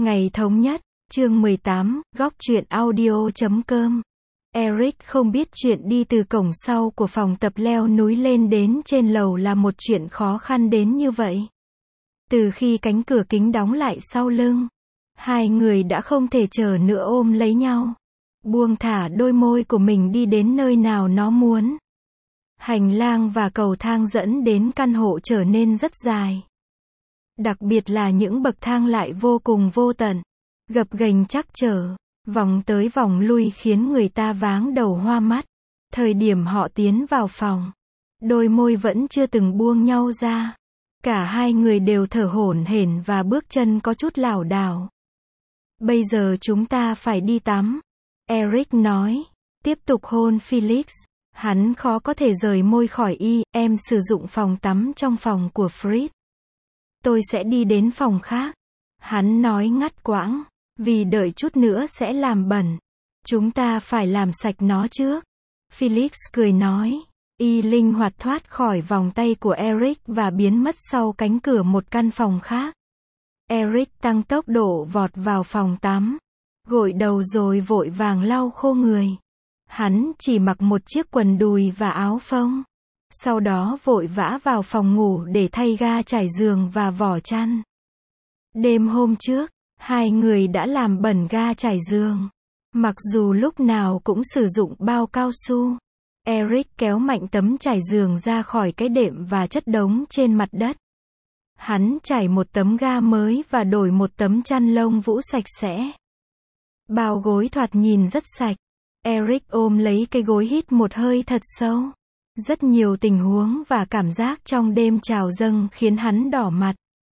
Ngày thống nhất, chương 18, góc truyện audio.com. Eric không biết chuyện đi từ cổng sau của phòng tập leo núi lên đến trên lầu là một chuyện khó khăn đến như vậy. Từ khi cánh cửa kính đóng lại sau lưng, hai người đã không thể chờ nữa ôm lấy nhau, buông thả đôi môi của mình đi đến nơi nào nó muốn. Hành lang và cầu thang dẫn đến căn hộ trở nên rất dài. Đặc biệt là những bậc thang lại vô cùng vô tận, gập ghềnh trắc trở, vòng tới vòng lui khiến người ta váng đầu hoa mắt. Thời điểm họ tiến vào phòng, đôi môi vẫn chưa từng buông nhau ra. Cả hai người đều thở hổn hển và bước chân có chút lảo đảo. Bây giờ chúng ta phải đi tắm, Eric nói, tiếp tục hôn Felix. Hắn khó có thể rời môi khỏi em sử dụng phòng tắm trong phòng của Fritz. Tôi sẽ đi đến phòng khác. Hắn nói ngắt quãng, vì đợi chút nữa sẽ làm bẩn. Chúng ta phải làm sạch nó trước. Felix cười nói. Linh hoạt thoát khỏi vòng tay của Eric và biến mất sau cánh cửa một căn phòng khác. Eric tăng tốc độ vọt vào phòng tắm, gội đầu rồi vội vàng lau khô người. Hắn chỉ mặc một chiếc quần đùi và áo phông. Sau đó vội vã vào phòng ngủ để thay ga trải giường và vỏ chăn. Đêm hôm trước, hai người đã làm bẩn ga trải giường. Mặc dù lúc nào cũng sử dụng bao cao su, Eric kéo mạnh tấm trải giường ra khỏi cái đệm và chất đống trên mặt đất. Hắn trải một tấm ga mới và đổi một tấm chăn lông vũ sạch sẽ. Bao gối thoạt nhìn rất sạch. Eric ôm lấy cái gối hít một hơi thật sâu. Rất nhiều tình huống và cảm giác trong đêm trào dâng khiến hắn đỏ mặt.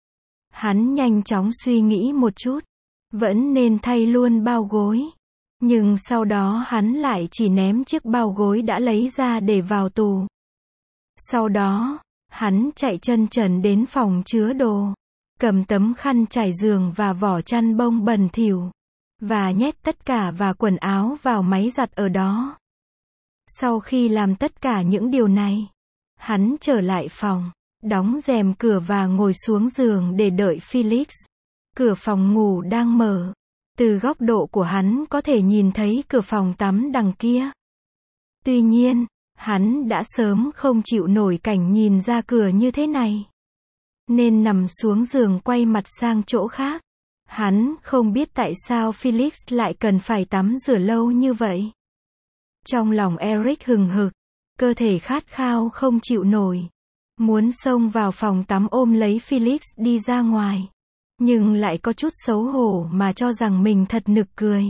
Hắn nhanh chóng suy nghĩ một chút, vẫn nên thay luôn bao gối. Nhưng sau đó hắn lại chỉ ném chiếc bao gối đã lấy ra để vào tủ. Sau đó, hắn chạy chân trần đến phòng chứa đồ, cầm tấm khăn trải giường và vỏ chăn bông bẩn thỉu, và nhét tất cả và quần áo vào máy giặt ở đó. Sau khi làm tất cả những điều này, hắn trở lại phòng, đóng rèm cửa và ngồi xuống giường để đợi Felix. Cửa phòng ngủ đang mở. Từ góc độ của hắn có thể nhìn thấy cửa phòng tắm đằng kia. Tuy nhiên, hắn đã sớm không chịu nổi cảnh nhìn ra cửa như thế này, nên nằm xuống giường quay mặt sang chỗ khác. Hắn không biết tại sao Felix lại cần phải tắm rửa lâu như vậy. Trong lòng Eric hừng hực, cơ thể khát khao không chịu nổi, muốn xông vào phòng tắm ôm lấy Felix đi ra ngoài, nhưng lại có chút xấu hổ mà cho rằng mình thật nực cười.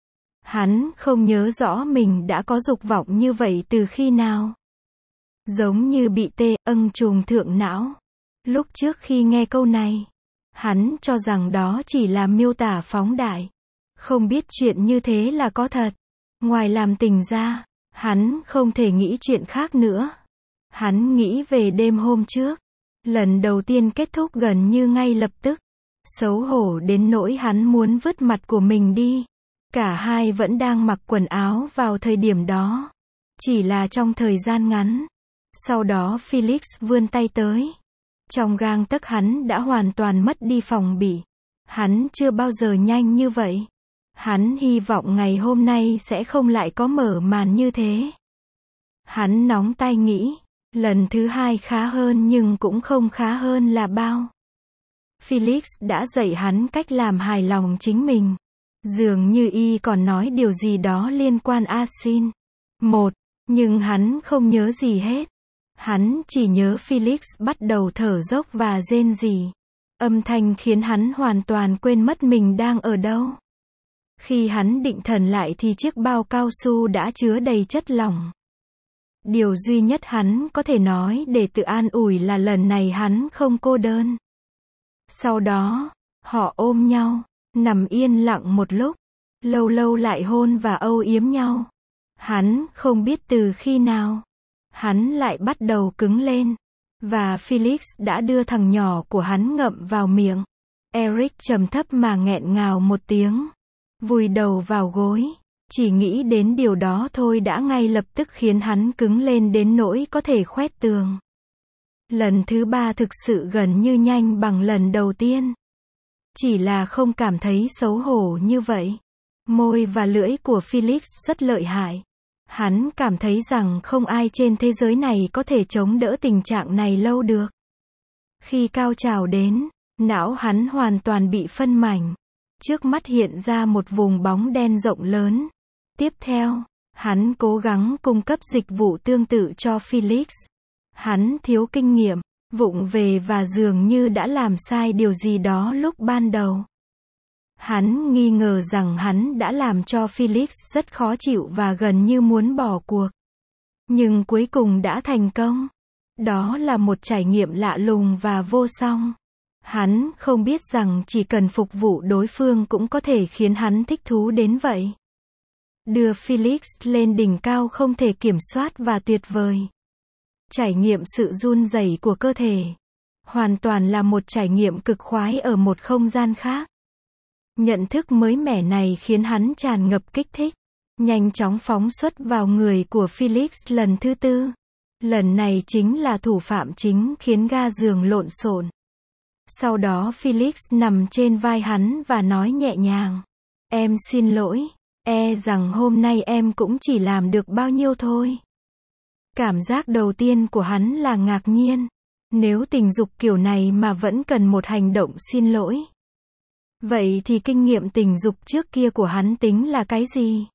Hắn không nhớ rõ mình đã có dục vọng như vậy từ khi nào. Giống như bị trùng thượng não. Lúc trước khi nghe câu này, hắn cho rằng đó chỉ là miêu tả phóng đại, không biết chuyện như thế là có thật. Ngoài làm tình ra, hắn không thể nghĩ chuyện khác nữa. Hắn nghĩ về đêm hôm trước, lần đầu tiên kết thúc gần như ngay lập tức. Xấu hổ đến nỗi hắn muốn vứt mặt của mình đi. Cả hai vẫn đang mặc quần áo vào thời điểm đó, chỉ là trong thời gian ngắn. Sau đó Felix vươn tay tới. Trong gang tấc hắn đã hoàn toàn mất đi phòng bị. Hắn chưa bao giờ nhanh như vậy. Hắn hy vọng ngày hôm nay sẽ không lại có mở màn như thế. Hắn nóng tay nghĩ, lần thứ hai khá hơn nhưng cũng không khá hơn là bao. Felix đã dạy hắn cách làm hài lòng chính mình. Dường như còn nói điều gì đó liên quan Asin. Nhưng hắn không nhớ gì hết. Hắn chỉ nhớ Felix bắt đầu thở dốc và rên rỉ. Âm thanh khiến hắn hoàn toàn quên mất mình đang ở đâu. Khi hắn định thần lại thì chiếc bao cao su đã chứa đầy chất lỏng. Điều duy nhất hắn có thể nói để tự an ủi là lần này hắn không cô đơn. Sau đó, họ ôm nhau, nằm yên lặng một lúc, lâu lâu lại hôn và âu yếm nhau. Hắn không biết từ khi nào, hắn lại bắt đầu cứng lên, và Felix đã đưa thằng nhỏ của hắn ngậm vào miệng. Eric trầm thấp mà nghẹn ngào một tiếng, vùi đầu vào gối, chỉ nghĩ đến điều đó thôi đã ngay lập tức khiến hắn cứng lên đến nỗi có thể khoét tường. Lần thứ ba thực sự gần như nhanh bằng lần đầu tiên. Chỉ là không cảm thấy xấu hổ như vậy. Môi và lưỡi của Felix rất lợi hại. Hắn cảm thấy rằng không ai trên thế giới này có thể chống đỡ tình trạng này lâu được. Khi cao trào đến, não hắn hoàn toàn bị phân mảnh. Trước mắt hiện ra một vùng bóng đen rộng lớn. Tiếp theo, hắn cố gắng cung cấp dịch vụ tương tự cho Felix. Hắn thiếu kinh nghiệm, vụng về và dường như đã làm sai điều gì đó lúc ban đầu. Hắn nghi ngờ rằng hắn đã làm cho Felix rất khó chịu và gần như muốn bỏ cuộc. Nhưng cuối cùng đã thành công. Đó là một trải nghiệm lạ lùng và vô song. Hắn không biết rằng chỉ cần phục vụ đối phương cũng có thể khiến hắn thích thú đến vậy. Đưa Felix lên đỉnh cao không thể kiểm soát và tuyệt vời. Trải nghiệm sự run rẩy của cơ thể. Hoàn toàn là một trải nghiệm cực khoái ở một không gian khác. Nhận thức mới mẻ này khiến hắn tràn ngập kích thích. Nhanh chóng phóng xuất vào người của Felix lần thứ tư. Lần này chính là thủ phạm chính khiến ga giường lộn xộn. Sau đó Felix nằm trên vai hắn và nói nhẹ nhàng. Em xin lỗi, rằng hôm nay em cũng chỉ làm được bao nhiêu thôi. Cảm giác đầu tiên của hắn là ngạc nhiên. Nếu tình dục kiểu này mà vẫn cần một hành động xin lỗi. Vậy thì kinh nghiệm tình dục trước kia của hắn tính là cái gì?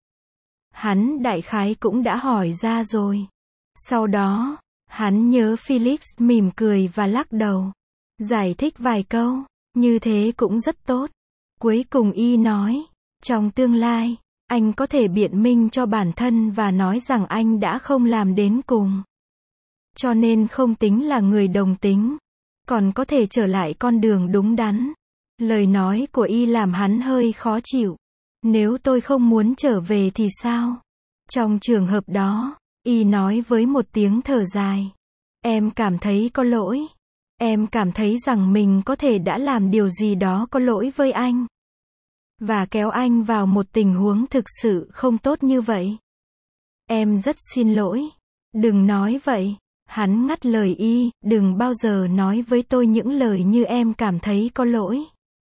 Hắn đại khái cũng đã hỏi ra rồi. Sau đó, hắn nhớ Felix mỉm cười và lắc đầu. Giải thích vài câu, như thế cũng rất tốt. Cuối cùng y nói, trong tương lai, anh có thể biện minh cho bản thân và nói rằng anh đã không làm đến cùng. Cho nên không tính là người đồng tính. Còn có thể trở lại con đường đúng đắn. Lời nói của y làm hắn hơi khó chịu. Nếu tôi không muốn trở về thì sao? Trong trường hợp đó, y nói với một tiếng thở dài. Em cảm thấy có lỗi. Em cảm thấy rằng mình có thể đã làm điều gì đó có lỗi với anh. Và kéo anh vào một tình huống thực sự không tốt như vậy. Em rất xin lỗi. Đừng nói vậy. Hắn ngắt lời y, đừng bao giờ nói với tôi những lời như em cảm thấy có lỗi.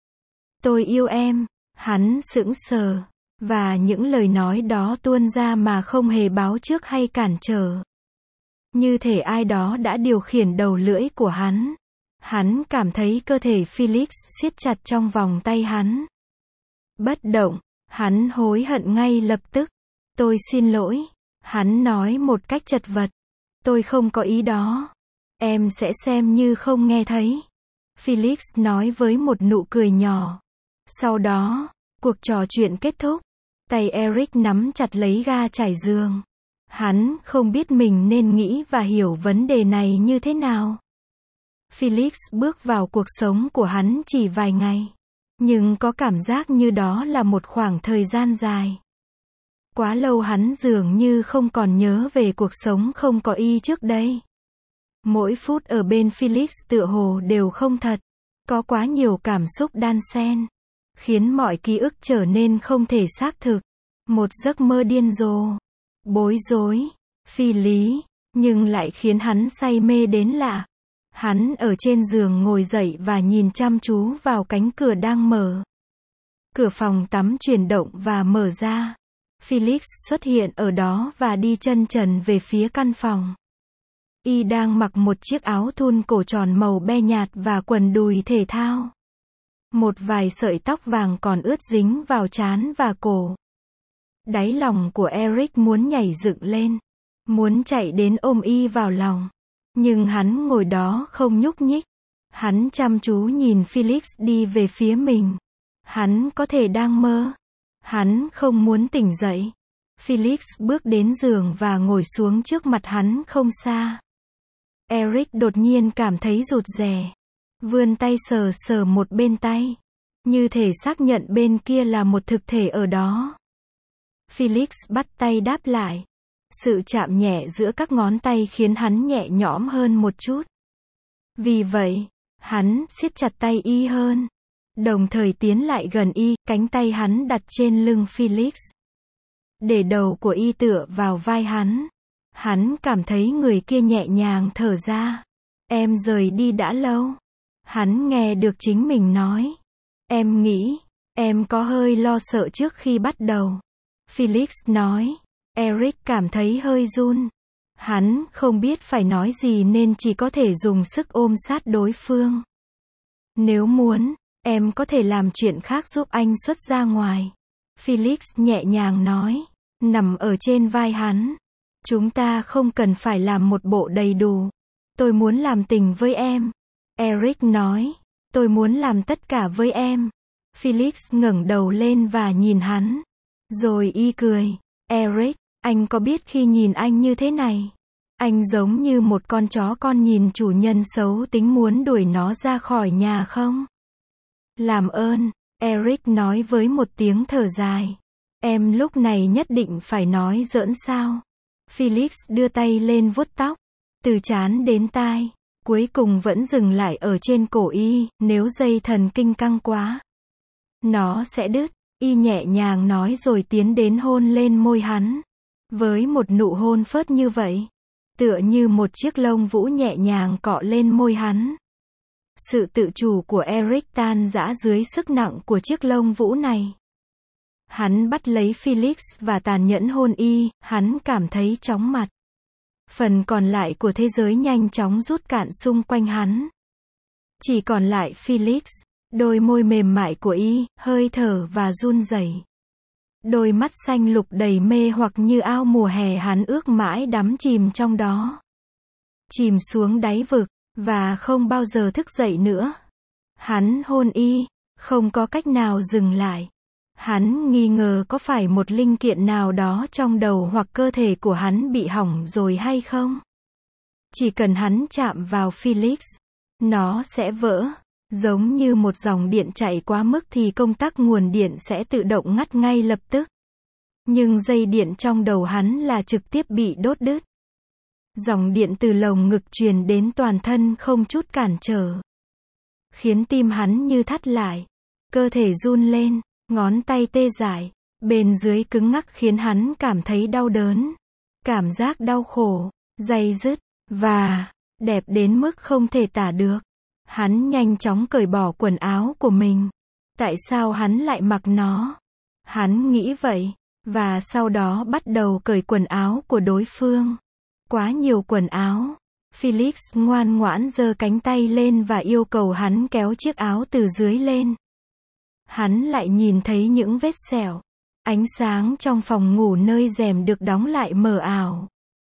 Tôi yêu em. Hắn sững sờ. Và những lời nói đó tuôn ra mà không hề báo trước hay cản trở. Như thể ai đó đã điều khiển đầu lưỡi của hắn. Hắn cảm thấy cơ thể Felix siết chặt trong vòng tay hắn. Bất động, hắn hối hận ngay lập tức. Tôi xin lỗi. Hắn nói một cách chật vật. Tôi không có ý đó. Em sẽ xem như không nghe thấy. Felix nói với một nụ cười nhỏ. Sau đó, cuộc trò chuyện kết thúc. Tay Eric nắm chặt lấy ga trải giường. Hắn không biết mình nên nghĩ và hiểu vấn đề này như thế nào. Felix bước vào cuộc sống của hắn chỉ vài ngày. Nhưng có cảm giác như đó là một khoảng thời gian dài. Quá lâu hắn dường như không còn nhớ về cuộc sống không có y trước đây. Mỗi phút ở bên Felix tựa hồ đều không thật. Có quá nhiều cảm xúc đan xen. Khiến mọi ký ức trở nên không thể xác thực. Một giấc mơ điên rồ. Bối rối. Phi lý. Nhưng lại khiến hắn say mê đến lạ. Hắn ở trên giường ngồi dậy và nhìn chăm chú vào cánh cửa đang mở. Cửa phòng tắm chuyển động và mở ra. Felix xuất hiện ở đó và đi chân trần về phía căn phòng. Y đang mặc một chiếc áo thun cổ tròn màu be nhạt và quần đùi thể thao. Một vài sợi tóc vàng còn ướt dính vào trán và cổ. Đáy lòng của Eric muốn nhảy dựng lên. Muốn chạy đến ôm y vào lòng. Nhưng hắn ngồi đó không nhúc nhích. Hắn chăm chú nhìn Felix đi về phía mình. Hắn có thể đang mơ. Hắn không muốn tỉnh dậy. Felix bước đến giường và ngồi xuống trước mặt hắn không xa. Eric đột nhiên cảm thấy rụt rè. Vươn tay sờ sờ một bên tay. Như thể xác nhận bên kia là một thực thể ở đó. Felix bắt tay đáp lại. Sự chạm nhẹ giữa các ngón tay khiến hắn nhẹ nhõm hơn một chút. Vì vậy, hắn siết chặt tay y hơn. Đồng thời tiến lại gần y, cánh tay hắn đặt trên lưng Felix. Để đầu của y tựa vào vai hắn. Hắn cảm thấy người kia nhẹ nhàng thở ra. Em rời đi đã lâu. Hắn nghe được chính mình nói. Em nghĩ, em có hơi lo sợ trước khi bắt đầu. Felix nói. Eric cảm thấy hơi run. Hắn không biết phải nói gì nên chỉ có thể dùng sức ôm sát đối phương. Nếu muốn, em có thể làm chuyện khác giúp anh xuất ra ngoài. Felix nhẹ nhàng nói, nằm ở trên vai hắn. Chúng ta không cần phải làm một bộ đầy đủ. Tôi muốn làm tình với em. Eric nói, tôi muốn làm tất cả với em. Felix ngẩng đầu lên và nhìn hắn. Rồi y cười. Eric, anh có biết khi nhìn anh như thế này, anh giống như một con chó con nhìn chủ nhân xấu tính muốn đuổi nó ra khỏi nhà không? Làm ơn, Eric nói với một tiếng thở dài. Em lúc này nhất định phải nói giỡn sao? Felix đưa tay lên vuốt tóc, từ trán đến tai, cuối cùng vẫn dừng lại ở trên cổ y, nếu dây thần kinh căng quá, nó sẽ đứt. Y nhẹ nhàng nói rồi tiến đến hôn lên môi hắn. Với một nụ hôn phớt như vậy, tựa như một chiếc lông vũ nhẹ nhàng cọ lên môi hắn. Sự tự chủ của Eric tan rã dưới sức nặng của chiếc lông vũ này. Hắn bắt lấy Felix và tàn nhẫn hôn y, hắn cảm thấy chóng mặt. Phần còn lại của thế giới nhanh chóng rút cạn xung quanh hắn. Chỉ còn lại Felix, đôi môi mềm mại của y, hơi thở và run rẩy. Đôi mắt xanh lục đầy mê hoặc như ao mùa hè hắn ước mãi đắm chìm trong đó. Chìm xuống đáy vực, và không bao giờ thức dậy nữa. Hắn hôn y, không có cách nào dừng lại. Hắn nghi ngờ có phải một linh kiện nào đó trong đầu hoặc cơ thể của hắn bị hỏng rồi hay không. Chỉ cần hắn chạm vào Felix, nó sẽ vỡ. Giống như một dòng điện chạy quá mức thì công tắc nguồn điện sẽ tự động ngắt ngay lập tức. Nhưng dây điện trong đầu hắn là trực tiếp bị đốt đứt. Dòng điện từ lồng ngực truyền đến toàn thân không chút cản trở. Khiến tim hắn như thắt lại. Cơ thể run lên, ngón tay tê dại. Bên dưới cứng ngắc khiến hắn cảm thấy đau đớn. Cảm giác đau khổ, day dứt, và đẹp đến mức không thể tả được. Hắn nhanh chóng cởi bỏ quần áo của mình. Tại sao hắn lại mặc nó? Hắn nghĩ vậy, và sau đó bắt đầu cởi quần áo của đối phương. Quá nhiều quần áo. Felix ngoan ngoãn giơ cánh tay lên và yêu cầu hắn kéo chiếc áo từ dưới lên. Hắn lại nhìn thấy những vết sẹo. Ánh sáng trong phòng ngủ nơi rèm được đóng lại mờ ảo,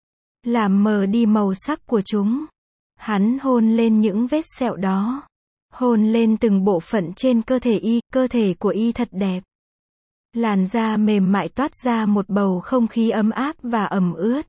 làm mờ đi màu sắc của chúng. Hắn hôn lên những vết sẹo đó. Hôn lên từng bộ phận trên cơ thể của y thật đẹp. Làn da mềm mại toát ra một bầu không khí ấm áp và ẩm ướt.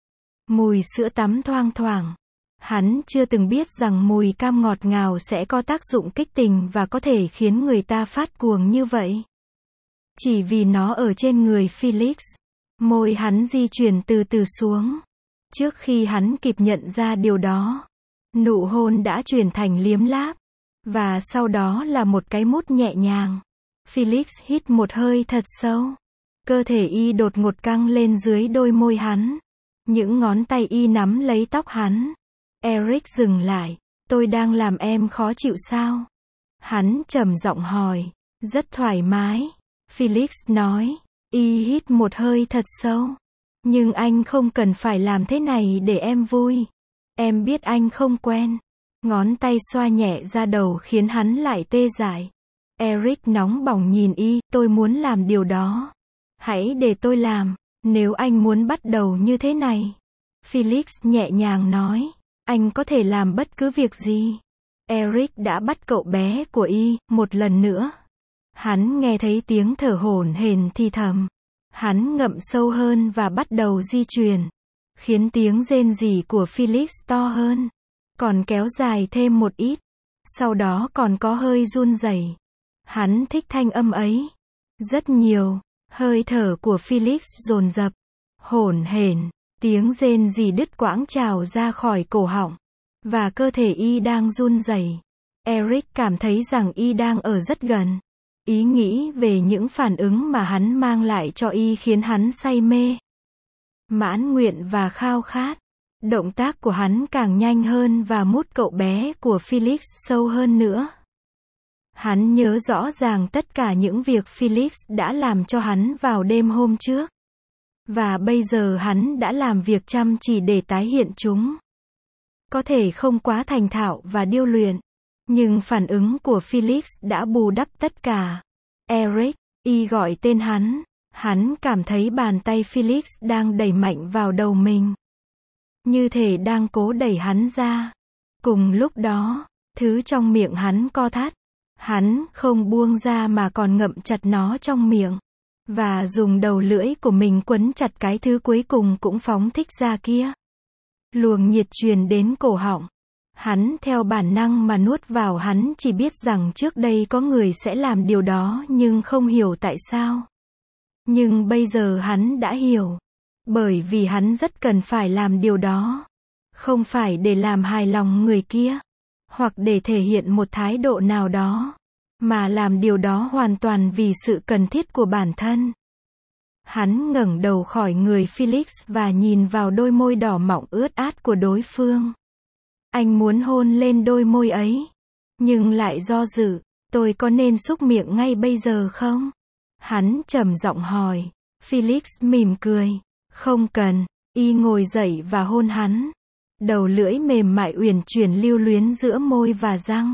Mùi sữa tắm thoang thoảng. Hắn chưa từng biết rằng mùi cam ngọt ngào sẽ có tác dụng kích tình và có thể khiến người ta phát cuồng như vậy. Chỉ vì nó ở trên người Felix. Môi hắn di chuyển từ từ xuống. Trước khi hắn kịp nhận ra điều đó, nụ hôn đã chuyển thành liếm láp. Và sau đó là một cái mút nhẹ nhàng. Felix hít một hơi thật sâu. Cơ thể y đột ngột căng lên dưới đôi môi hắn. Những ngón tay y nắm lấy tóc hắn. Eric dừng lại. Tôi đang làm em khó chịu sao? Hắn trầm giọng hỏi. Rất thoải mái. Felix nói. Y hít một hơi thật sâu. Nhưng anh không cần phải làm thế này để em vui. Em biết anh không quen. Ngón tay xoa nhẹ ra đầu khiến hắn lại tê dại. Eric nóng bỏng nhìn y, tôi muốn làm điều đó. Hãy để tôi làm, nếu anh muốn bắt đầu như thế này. Felix nhẹ nhàng nói, anh có thể làm bất cứ việc gì. Eric đã bắt cậu bé của y, một lần nữa. Hắn nghe thấy tiếng thở hổn hển thì thầm. Hắn ngậm sâu hơn và bắt đầu di chuyển. Khiến tiếng rên rỉ của Felix to hơn. Còn kéo dài thêm một ít. Sau đó còn có hơi run rẩy. Hắn thích thanh âm ấy. Rất nhiều. Hơi thở của Felix dồn dập. Hổn hển. Tiếng rên rỉ đứt quãng trào ra khỏi cổ họng. Và cơ thể y đang run rẩy. Eric cảm thấy rằng y đang ở rất gần. Ý nghĩ về những phản ứng mà hắn mang lại cho y khiến hắn say mê, mãn nguyện và khao khát. Động tác của hắn càng nhanh hơn và mút cậu bé của Felix sâu hơn nữa. Hắn nhớ rõ ràng tất cả những việc Felix đã làm cho hắn vào đêm hôm trước. Và bây giờ hắn đã làm việc chăm chỉ để tái hiện chúng. Có thể không quá thành thạo và điêu luyện, nhưng phản ứng của Felix đã bù đắp tất cả. Eric, y gọi tên hắn. Hắn cảm thấy bàn tay Felix đang đẩy mạnh vào đầu mình. Như thể đang cố đẩy hắn ra. Cùng lúc đó, thứ trong miệng hắn co thắt. Hắn không buông ra mà còn ngậm chặt nó trong miệng. Và dùng đầu lưỡi của mình quấn chặt cái thứ cuối cùng cũng phóng thích ra kia. Luồng nhiệt truyền đến cổ họng. Hắn theo bản năng mà nuốt vào, hắn chỉ biết rằng trước đây có người sẽ làm điều đó nhưng không hiểu tại sao. Nhưng bây giờ hắn đã hiểu. Bởi vì hắn rất cần phải làm điều đó. Không phải để làm hài lòng người kia. Hoặc để thể hiện một thái độ nào đó. Mà làm điều đó hoàn toàn vì sự cần thiết của bản thân. Hắn ngẩng đầu khỏi người Felix và nhìn vào đôi môi đỏ mọng ướt át của đối phương. Anh muốn hôn lên đôi môi ấy. Nhưng lại do dự. Tôi có nên xúc miệng ngay bây giờ không? Hắn trầm giọng hỏi. Felix mỉm cười. Không cần. Y ngồi dậy và hôn hắn. Đầu lưỡi mềm mại uyển chuyển lưu luyến giữa môi và răng.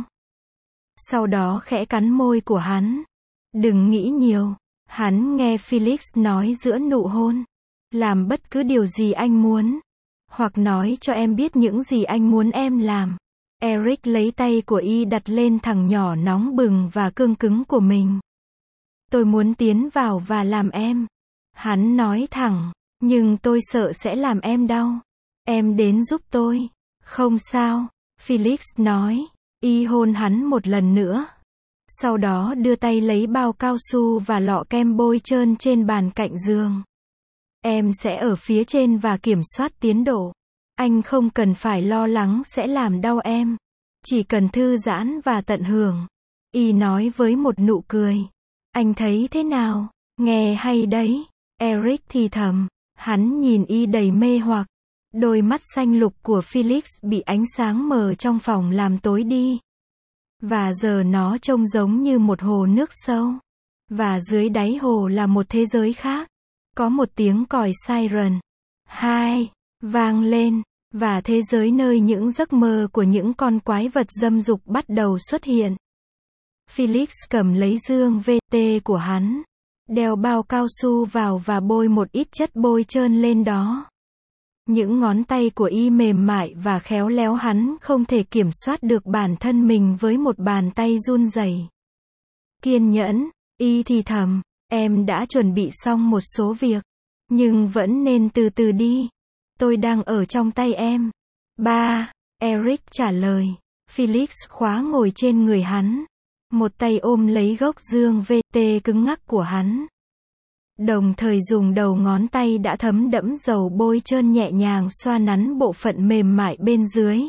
Sau đó khẽ cắn môi của hắn. Đừng nghĩ nhiều. Hắn nghe Felix nói giữa nụ hôn. Làm bất cứ điều gì anh muốn. Hoặc nói cho em biết những gì anh muốn em làm. Eric lấy tay của y đặt lên thằng nhỏ nóng bừng và cương cứng của mình. Tôi muốn tiến vào và làm em. Hắn nói thẳng. Nhưng tôi sợ sẽ làm em đau. Em đến giúp tôi. Không sao. Felix nói. Y hôn hắn một lần nữa. Sau đó đưa tay lấy bao cao su và lọ kem bôi trơn trên bàn cạnh giường. Em sẽ ở phía trên và kiểm soát tiến độ. Anh không cần phải lo lắng sẽ làm đau em. Chỉ cần thư giãn và tận hưởng. Y nói với một nụ cười. Anh thấy thế nào? Nghe hay đấy. Eric thì thầm. Hắn nhìn y đầy mê hoặc. Đôi mắt xanh lục của Felix bị ánh sáng mờ trong phòng làm tối đi. Và giờ nó trông giống như một hồ nước sâu. Và dưới đáy hồ là một thế giới khác. Có một tiếng còi siren. 2. Vang lên. Và thế giới nơi những giấc mơ của những con quái vật dâm dục bắt đầu xuất hiện. Felix cầm lấy dương VT của hắn. Đeo bao cao su vào và bôi một ít chất bôi trơn lên đó. Những ngón tay của y mềm mại và khéo léo, hắn không thể kiểm soát được bản thân mình với một bàn tay run rẩy. Kiên nhẫn, y thì thầm, em đã chuẩn bị xong một số việc. Nhưng vẫn nên từ từ đi. Tôi đang ở trong tay em. 3. Eric trả lời. Felix khóa ngồi trên người hắn. Một tay ôm lấy gốc dương VT cứng ngắc của hắn. Đồng thời dùng đầu ngón tay đã thấm đẫm dầu bôi trơn nhẹ nhàng xoa nắn bộ phận mềm mại bên dưới.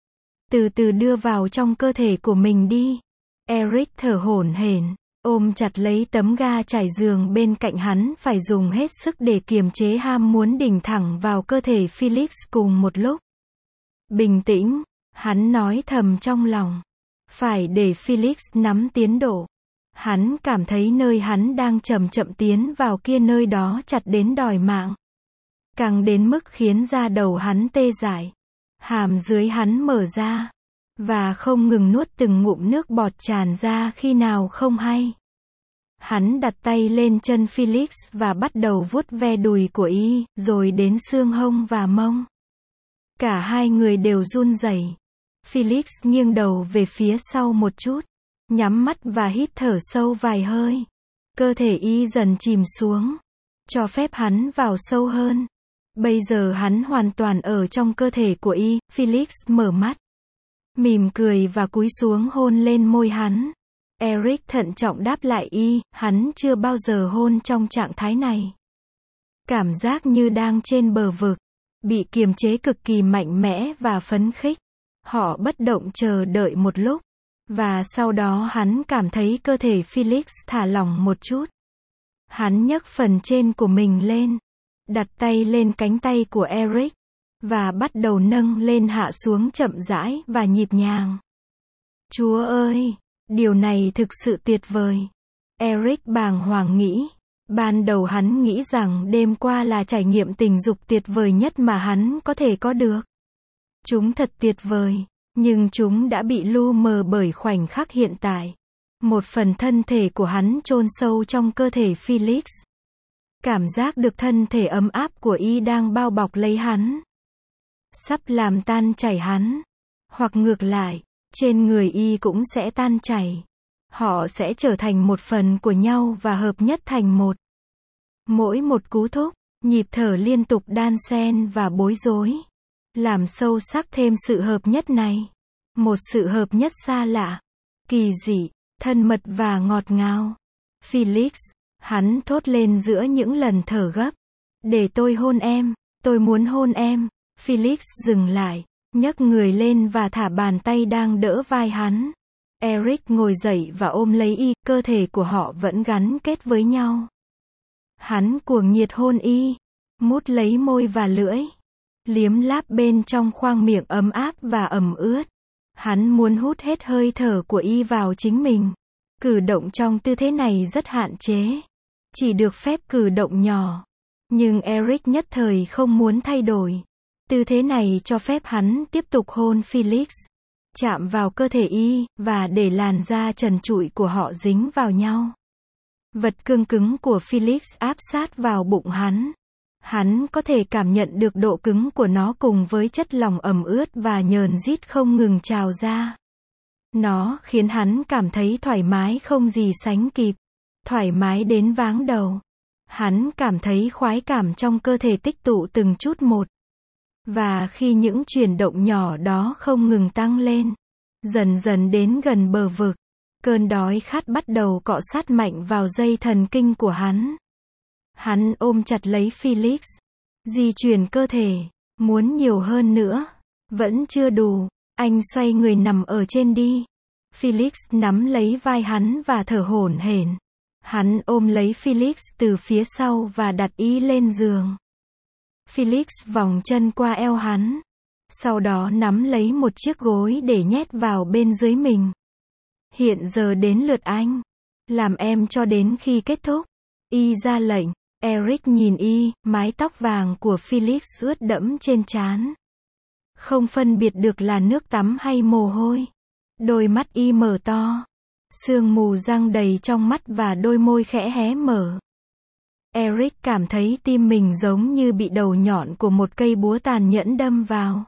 Từ từ đưa vào trong cơ thể của mình đi. Eric thở hổn hển, ôm chặt lấy tấm ga trải giường bên cạnh hắn, phải dùng hết sức để kiềm chế ham muốn đỉnh thẳng vào cơ thể Felix cùng một lúc. Bình tĩnh, hắn nói thầm trong lòng. Phải để Felix nắm tiến độ. Hắn cảm thấy nơi hắn đang chậm chậm tiến vào kia, nơi đó chặt đến đòi mạng. Càng đến mức khiến da đầu hắn tê dại. Hàm dưới hắn mở ra. Và không ngừng nuốt từng ngụm nước bọt tràn ra khi nào không hay. Hắn đặt tay lên chân Felix và bắt đầu vuốt ve đùi của y, rồi đến xương hông và mông. Cả hai người đều run rẩy. Felix nghiêng đầu về phía sau một chút. Nhắm mắt và hít thở sâu vài hơi. Cơ thể y dần chìm xuống. Cho phép hắn vào sâu hơn. Bây giờ hắn hoàn toàn ở trong cơ thể của y. Felix mở mắt. Mỉm cười và cúi xuống hôn lên môi hắn. Eric thận trọng đáp lại y. Hắn chưa bao giờ hôn trong trạng thái này. Cảm giác như đang trên bờ vực. Bị kiềm chế cực kỳ mạnh mẽ và phấn khích. Họ bất động chờ đợi một lúc. Và sau đó hắn cảm thấy cơ thể Felix thả lỏng một chút. Hắn nhấc phần trên của mình lên. Đặt tay lên cánh tay của Eric. Và bắt đầu nâng lên hạ xuống chậm rãi và nhịp nhàng. Chúa ơi! Điều này thực sự tuyệt vời. Eric bàng hoàng nghĩ. Ban đầu hắn nghĩ rằng đêm qua là trải nghiệm tình dục tuyệt vời nhất mà hắn có thể có được. Chúng thật tuyệt vời, nhưng chúng đã bị lu mờ bởi khoảnh khắc hiện tại. Một phần thân thể của hắn chôn sâu trong cơ thể Felix. Cảm giác được thân thể ấm áp của y đang bao bọc lấy hắn. Sắp làm tan chảy hắn. Hoặc ngược lại, trên người y cũng sẽ tan chảy. Họ sẽ trở thành một phần của nhau và hợp nhất thành một. Mỗi một cú thúc, nhịp thở liên tục đan xen và bối rối. Làm sâu sắc thêm sự hợp nhất này. Một sự hợp nhất xa lạ, kỳ dị, thân mật và ngọt ngào. Felix, hắn thốt lên giữa những lần thở gấp. Để tôi hôn em, tôi muốn hôn em. Felix dừng lại, nhấc người lên và thả bàn tay đang đỡ vai hắn. Eric ngồi dậy và ôm lấy y, cơ thể của họ vẫn gắn kết với nhau. Hắn cuồng nhiệt hôn y, mút lấy môi và lưỡi, liếm láp bên trong khoang miệng ấm áp và ẩm ướt. Hắn muốn hút hết hơi thở của y vào chính mình. Cử động trong tư thế này rất hạn chế. Chỉ được phép cử động nhỏ. Nhưng Eric nhất thời không muốn thay đổi. Tư thế này cho phép hắn tiếp tục hôn Felix. Chạm vào cơ thể y, và để làn da trần trụi của họ dính vào nhau. Vật cương cứng của Felix áp sát vào bụng hắn. Hắn có thể cảm nhận được độ cứng của nó cùng với chất lỏng ẩm ướt và nhờn rít không ngừng trào ra. Nó khiến hắn cảm thấy thoải mái không gì sánh kịp. Thoải mái đến váng đầu. Hắn cảm thấy khoái cảm trong cơ thể tích tụ từng chút một. Và khi những chuyển động nhỏ đó không ngừng tăng lên, dần dần đến gần bờ vực, cơn đói khát bắt đầu cọ sát mạnh vào dây thần kinh của hắn. Hắn ôm chặt lấy Felix, di chuyển cơ thể, muốn nhiều hơn nữa. Vẫn chưa đủ, anh xoay người nằm ở trên đi. Felix nắm lấy vai hắn và thở hổn hển. Hắn ôm lấy Felix từ phía sau và đặt y lên giường. Felix vòng chân qua eo hắn. Sau đó nắm lấy một chiếc gối để nhét vào bên dưới mình. Hiện giờ đến lượt anh. Làm em cho đến khi kết thúc. Y ra lệnh. Eric nhìn y, mái tóc vàng của Felix ướt đẫm trên trán. Không phân biệt được là nước tắm hay mồ hôi. Đôi mắt y mở to. Sương mù răng đầy trong mắt và đôi môi khẽ hé mở. Eric cảm thấy tim mình giống như bị đầu nhọn của một cây búa tàn nhẫn đâm vào.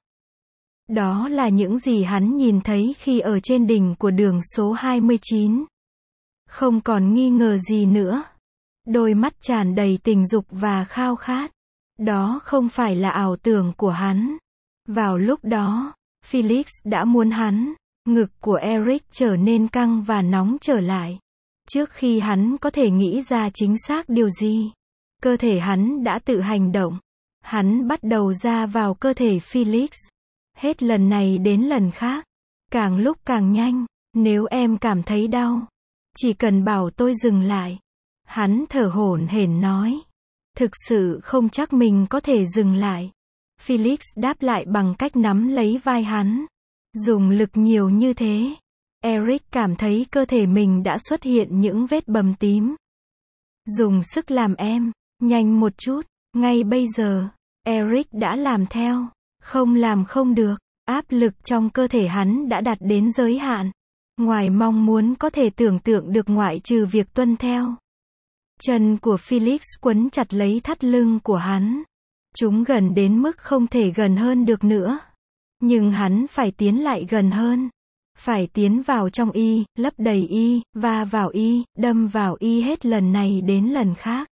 Đó là những gì hắn nhìn thấy khi ở trên đỉnh của đường số 29. Không còn nghi ngờ gì nữa. Đôi mắt tràn đầy tình dục và khao khát. Đó không phải là ảo tưởng của hắn. Vào lúc đó, Felix đã muốn hắn. Ngực của Eric trở nên căng và nóng trở lại. Trước khi hắn có thể nghĩ ra chính xác điều gì, cơ thể hắn đã tự hành động. Hắn bắt đầu ra vào cơ thể Felix. Hết lần này đến lần khác. Càng lúc càng nhanh. Nếu em cảm thấy đau, chỉ cần bảo tôi dừng lại. Hắn thở hổn hển nói. Thực sự không chắc mình có thể dừng lại. Felix đáp lại bằng cách nắm lấy vai hắn. Dùng lực nhiều như thế. Eric cảm thấy cơ thể mình đã xuất hiện những vết bầm tím. Dùng sức làm em. Nhanh một chút. Ngay bây giờ. Eric đã làm theo. Không làm không được. Áp lực trong cơ thể hắn đã đạt đến giới hạn. Ngoài mong muốn có thể tưởng tượng được ngoại trừ việc tuân theo. Chân của Felix quấn chặt lấy thắt lưng của hắn. Chúng gần đến mức không thể gần hơn được nữa. Nhưng hắn phải tiến lại gần hơn. Phải tiến vào trong y, lấp đầy y, va vào y, đâm vào y hết lần này đến lần khác.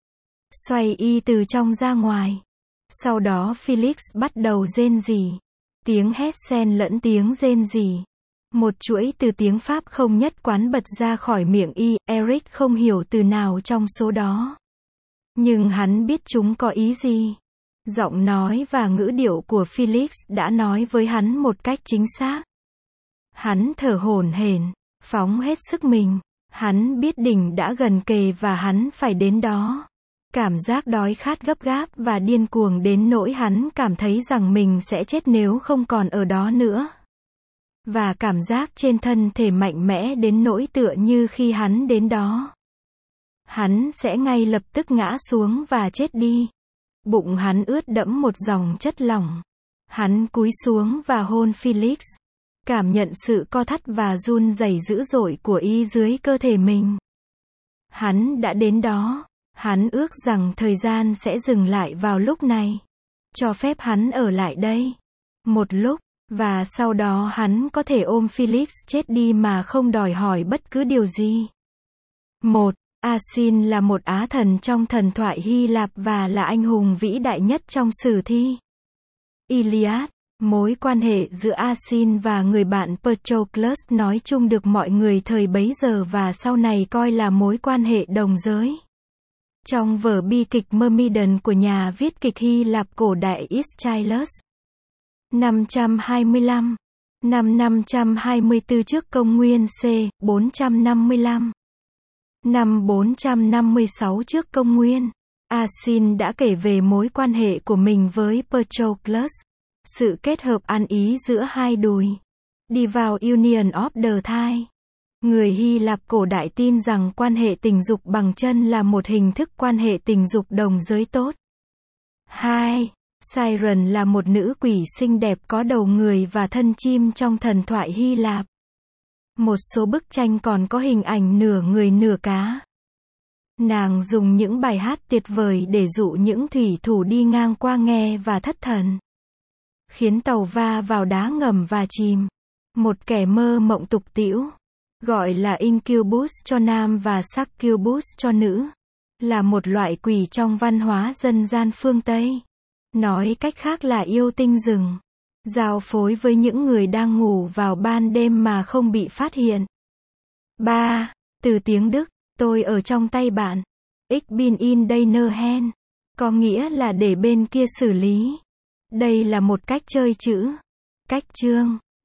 Xoay y từ trong ra ngoài. Sau đó Felix bắt đầu rên rỉ. Tiếng hét xen lẫn tiếng rên rỉ. Một chuỗi từ tiếng Pháp không nhất quán bật ra khỏi miệng y. Eric không hiểu từ nào trong số đó. Nhưng hắn biết chúng có ý gì. Giọng nói và ngữ điệu của Felix đã nói với hắn một cách chính xác. Hắn thở hổn hển, phóng hết sức mình. Hắn biết đỉnh đã gần kề và hắn phải đến đó. Cảm giác đói khát gấp gáp và điên cuồng đến nỗi hắn cảm thấy rằng mình sẽ chết nếu không còn ở đó nữa. và cảm giác trên thân thể mạnh mẽ đến nỗi tựa như khi hắn đến đó, hắn sẽ ngay lập tức ngã xuống và chết đi. Bụng hắn ướt đẫm một dòng chất lỏng. Hắn cúi xuống và hôn Felix, cảm nhận sự co thắt và run rẩy dữ dội của y dưới cơ thể mình. Hắn đã đến đó. Hắn ước rằng thời gian sẽ dừng lại vào lúc này. Cho phép hắn ở lại đây một lúc, và sau đó hắn có thể ôm Felix chết đi mà không đòi hỏi bất cứ điều gì. 1. Asin là một á thần trong thần thoại Hy Lạp và là anh hùng vĩ đại nhất trong sử thi Iliad. Mối quan hệ giữa Asin và người bạn Patroclus nói chung được mọi người thời bấy giờ và sau này coi là mối quan hệ đồng giới. Trong vở bi kịch Myrmidon của nhà viết kịch Hy Lạp cổ đại Aeschylus, 525, năm 524 trước công nguyên C. 455, năm 456 trước công nguyên, Asin đã kể về mối quan hệ của mình với Patroclus, sự kết hợp ăn ý giữa hai đùi, đi vào union of the thigh. Người Hy Lạp cổ đại tin rằng quan hệ tình dục bằng chân là một hình thức quan hệ tình dục đồng giới tốt. 2. Siren là một nữ quỷ xinh đẹp có đầu người và thân chim trong thần thoại Hy Lạp. Một số bức tranh còn có hình ảnh nửa người nửa cá. Nàng dùng những bài hát tuyệt vời để dụ những thủy thủ đi ngang qua nghe và thất thần, khiến tàu va vào đá ngầm và chìm. Một kẻ mơ mộng tục tĩu, gọi là incubus cho nam và succubus cho nữ, là một loại quỷ trong văn hóa dân gian phương Tây. Nói cách khác là yêu tinh rừng, giao phối với những người đang ngủ vào ban đêm mà không bị phát hiện. 3. Từ tiếng Đức, tôi ở trong tay bạn. Ich bin in deiner Hand, có nghĩa là để bên kia xử lý. Đây là một cách chơi chữ, cách chương,